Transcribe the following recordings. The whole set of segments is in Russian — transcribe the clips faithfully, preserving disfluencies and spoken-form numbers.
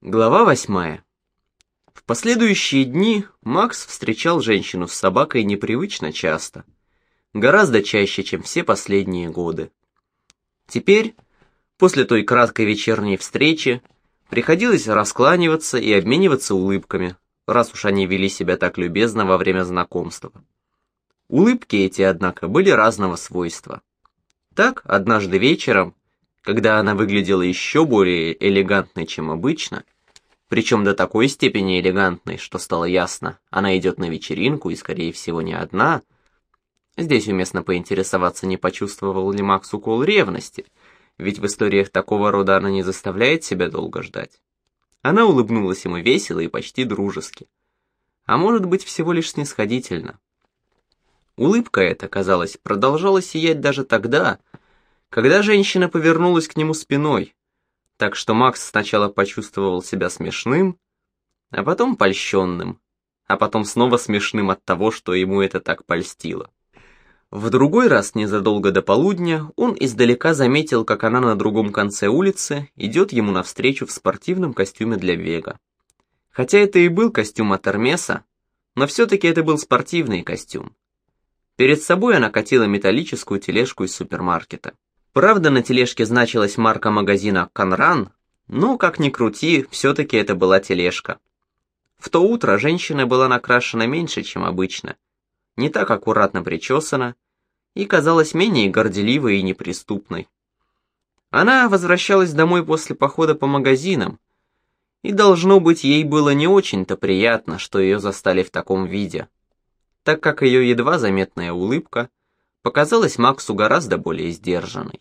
Глава восьмая. В последующие дни Макс встречал женщину с собакой непривычно часто, гораздо чаще, чем все последние годы. Теперь, после той краткой вечерней встречи, приходилось раскланиваться и обмениваться улыбками, раз уж они вели себя так любезно во время знакомства. Улыбки эти, однако, были разного свойства. Так, однажды вечером, когда она выглядела еще более элегантной, чем обычно, причем до такой степени элегантной, что стало ясно, она идет на вечеринку и, скорее всего, не одна. Здесь уместно поинтересоваться, не почувствовал ли Макс укол ревности, ведь в историях такого рода она не заставляет себя долго ждать. Она улыбнулась ему весело и почти дружески, а может быть, всего лишь снисходительно. Улыбка эта, казалось, продолжала сиять даже тогда, когда женщина повернулась к нему спиной, так что Макс сначала почувствовал себя смешным, а потом польщенным, а потом снова смешным от того, что ему это так польстило. В другой раз, незадолго до полудня, он издалека заметил, как она на другом конце улицы идет ему навстречу в спортивном костюме для бега. Хотя это и был костюм от Эрмеса, но все-таки это был спортивный костюм. Перед собой она катила металлическую тележку из супермаркета. Правда, на тележке значилась марка магазина «Конран», но, как ни крути, все-таки это была тележка. В то утро женщина была накрашена меньше, чем обычно, не так аккуратно причесана и казалась менее горделивой и неприступной. Она возвращалась домой после похода по магазинам, и, должно быть, ей было не очень-то приятно, что ее застали в таком виде, так как ее едва заметная улыбка показалась Максу гораздо более сдержанной.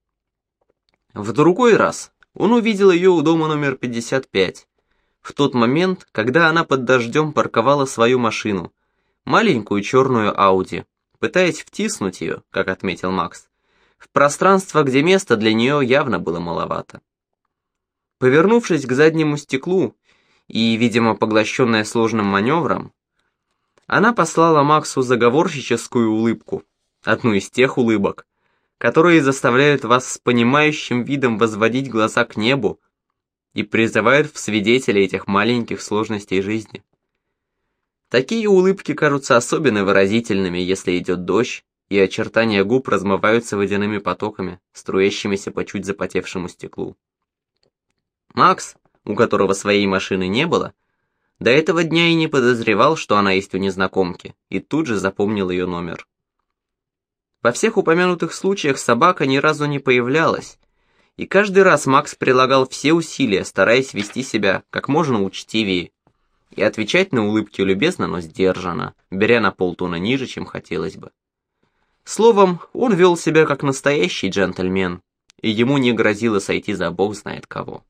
В другой раз он увидел ее у дома номер пятьдесят пять, в тот момент, когда она под дождем парковала свою машину, маленькую черную Ауди, пытаясь втиснуть ее, как отметил Макс, в пространство, где места для нее явно было маловато. Повернувшись к заднему стеклу и, видимо, поглощенная сложным маневром, она послала Максу заговорщическую улыбку, одну из тех улыбок, которые заставляют вас с понимающим видом возводить глаза к небу и призывают в свидетели этих маленьких сложностей жизни. Такие улыбки кажутся особенно выразительными, если идет дождь, и очертания губ размываются водяными потоками, струящимися по чуть запотевшему стеклу. Макс, у которого своей машины не было, до этого дня и не подозревал, что она есть у незнакомки, и тут же запомнил ее номер. Во всех упомянутых случаях собака ни разу не появлялась, и каждый раз Макс прилагал все усилия, стараясь вести себя как можно учтивее и отвечать на улыбки любезно, но сдержанно, беря на полтона ниже, чем хотелось бы. Словом, он вел себя как настоящий джентльмен, и ему не грозило сойти за бог знает кого.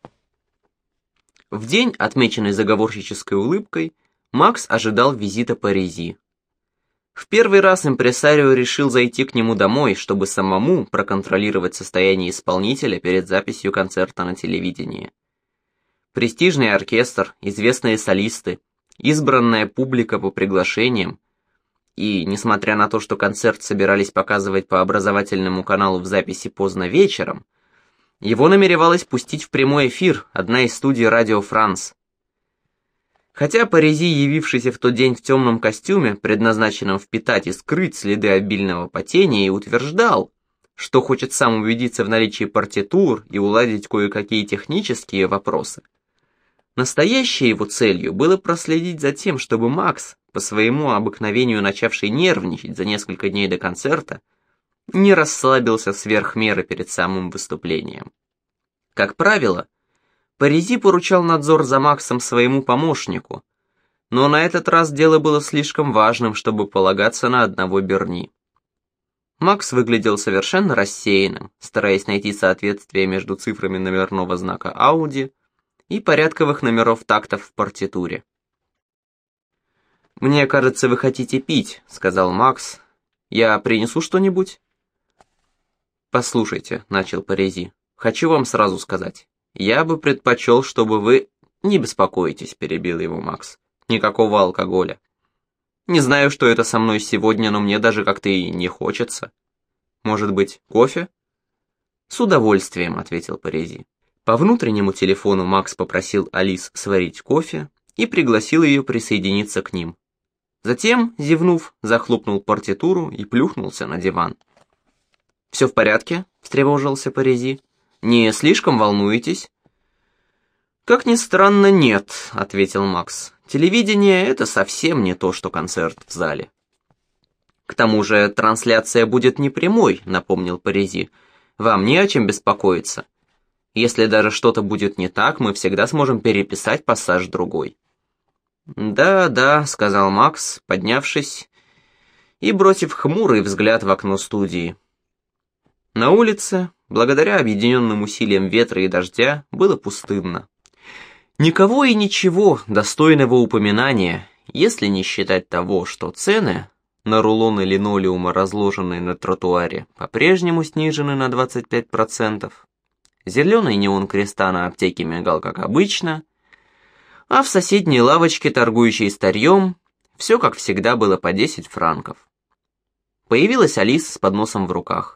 В день, отмеченный заговорщической улыбкой, Макс ожидал визита Паризи. В первый раз импресарио решил зайти к нему домой, чтобы самому проконтролировать состояние исполнителя перед записью концерта на телевидении. Престижный оркестр, известные солисты, избранная публика по приглашениям, и, несмотря на то, что концерт собирались показывать по образовательному каналу в записи поздно вечером, его намеревалась пустить в прямой эфир одна из студий «Радио Франс». Хотя Паризи, явившийся в тот день в темном костюме, предназначенном впитать и скрыть следы обильного потения, и утверждал, что хочет сам убедиться в наличии партитур и уладить кое-какие технические вопросы, настоящей его целью было проследить за тем, чтобы Макс, по своему обыкновению начавший нервничать за несколько дней до концерта, не расслабился сверх меры перед самым выступлением. Как правило, Паризи поручал надзор за Максом своему помощнику, но на этот раз дело было слишком важным, чтобы полагаться на одного Берни. Макс выглядел совершенно рассеянным, стараясь найти соответствие между цифрами номерного знака Ауди и порядковых номеров тактов в партитуре. «Мне кажется, вы хотите пить», — сказал Макс. «Я принесу что-нибудь?» «Послушайте», — начал Паризи, — «хочу вам сразу сказать. Я бы предпочел, чтобы вы...» «Не беспокойтесь», — перебил его Макс. «Никакого алкоголя. Не знаю, что это со мной сегодня, но мне даже как-то и не хочется. Может быть, кофе?» «С удовольствием», — ответил Паризи. По внутреннему телефону Макс попросил Алис сварить кофе и пригласил ее присоединиться к ним. Затем, зевнув, захлопнул партитуру и плюхнулся на диван. «Все в порядке?» — встревожился Паризи. «Не слишком волнуетесь?» «Как ни странно, нет», — ответил Макс. «Телевидение — это совсем не то, что концерт в зале». «К тому же трансляция будет не прямой», — напомнил Паризи. «Вам не о чем беспокоиться. Если даже что-то будет не так, мы всегда сможем переписать пассаж другой». «Да, да», — сказал Макс, поднявшись и бросив хмурый взгляд в окно студии. На улице, благодаря объединенным усилиям ветра и дождя, было пустынно. Никого и ничего достойного упоминания, если не считать того, что цены на рулоны линолеума, разложенные на тротуаре, по-прежнему снижены на двадцать пять процентов. Зеленый неон креста на аптеке мигал, как обычно, а в соседней лавочке, торгующей старьем, все, как всегда, было по десять франков. Появилась Алис с подносом в руках.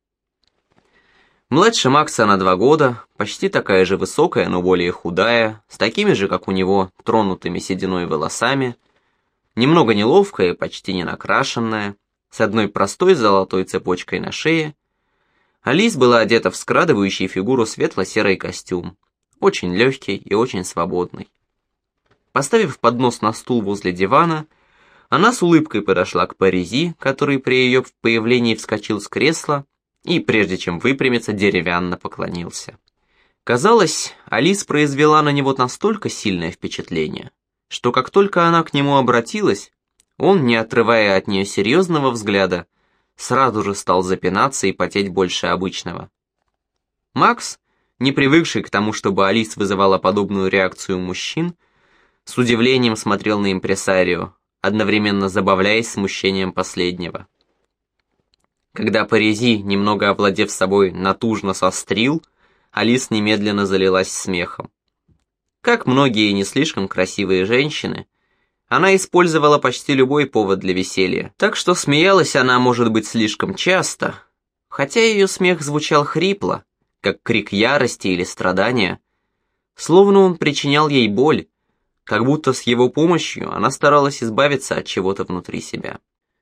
Младше Макса на два года, почти такая же высокая, но более худая, с такими же, как у него, тронутыми сединой волосами, немного неловкая, почти не накрашенная, с одной простой золотой цепочкой на шее. Алис была одета в скрадывающий фигуру светло-серый костюм, очень легкий и очень свободный. Поставив поднос на стул возле дивана, она с улыбкой подошла к Паризи, который при ее появлении вскочил с кресла и, прежде чем выпрямиться, деревянно поклонился. Казалось, Алис произвела на него настолько сильное впечатление, что как только она к нему обратилась, он, не отрывая от нее серьезного взгляда, сразу же стал запинаться и потеть больше обычного. Макс, не привыкший к тому, чтобы Алис вызывала подобную реакцию у мужчин, с удивлением смотрел на импресарио, одновременно забавляясь смущением последнего. Когда Паризи, немного овладев собой, натужно сострил, Алис немедленно залилась смехом. Как многие не слишком красивые женщины, она использовала почти любой повод для веселья, так что смеялась она, может быть, слишком часто, хотя ее смех звучал хрипло, как крик ярости или страдания, словно он причинял ей боль, как будто с его помощью она старалась избавиться от чего-то внутри себя.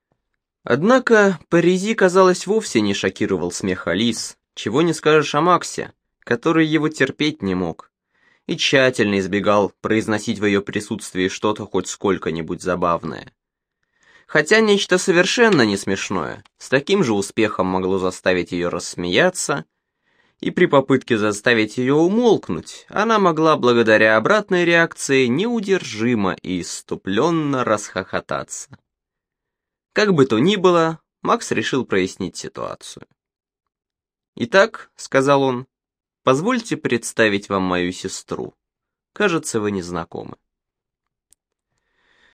Однако Паризи, казалось, вовсе не шокировал смех Алис, чего не скажешь о Максе, который его терпеть не мог, и тщательно избегал произносить в ее присутствии что-то хоть сколько-нибудь забавное. Хотя нечто совершенно не смешное с таким же успехом могло заставить ее рассмеяться, и при попытке заставить ее умолкнуть, она могла благодаря обратной реакции неудержимо и исступленно расхохотаться. Как бы то ни было, Макс решил прояснить ситуацию. «Итак», — сказал он, — «позвольте представить вам мою сестру. Кажется, вы не знакомы».